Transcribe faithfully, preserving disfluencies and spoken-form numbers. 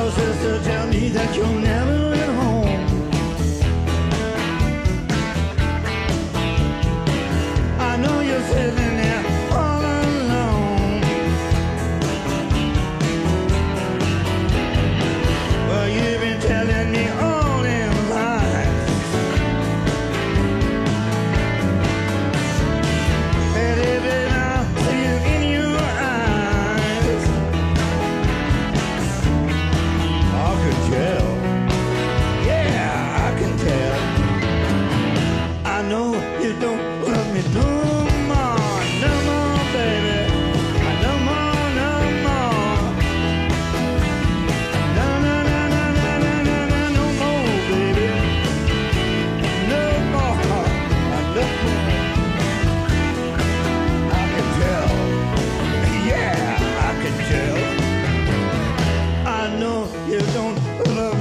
your sister tell me that you're never at home. I know you're sitting there all alone. Well, you've been telling me all them lies. And every now I see you in your eyes, I can tell. Yeah, I can tell. I know you don't love me no more, no more, baby. No more, no more. No, no, no, no, no, no, no, no, no more, baby. No more. I know. I can tell. Yeah, I can tell. I know you don't love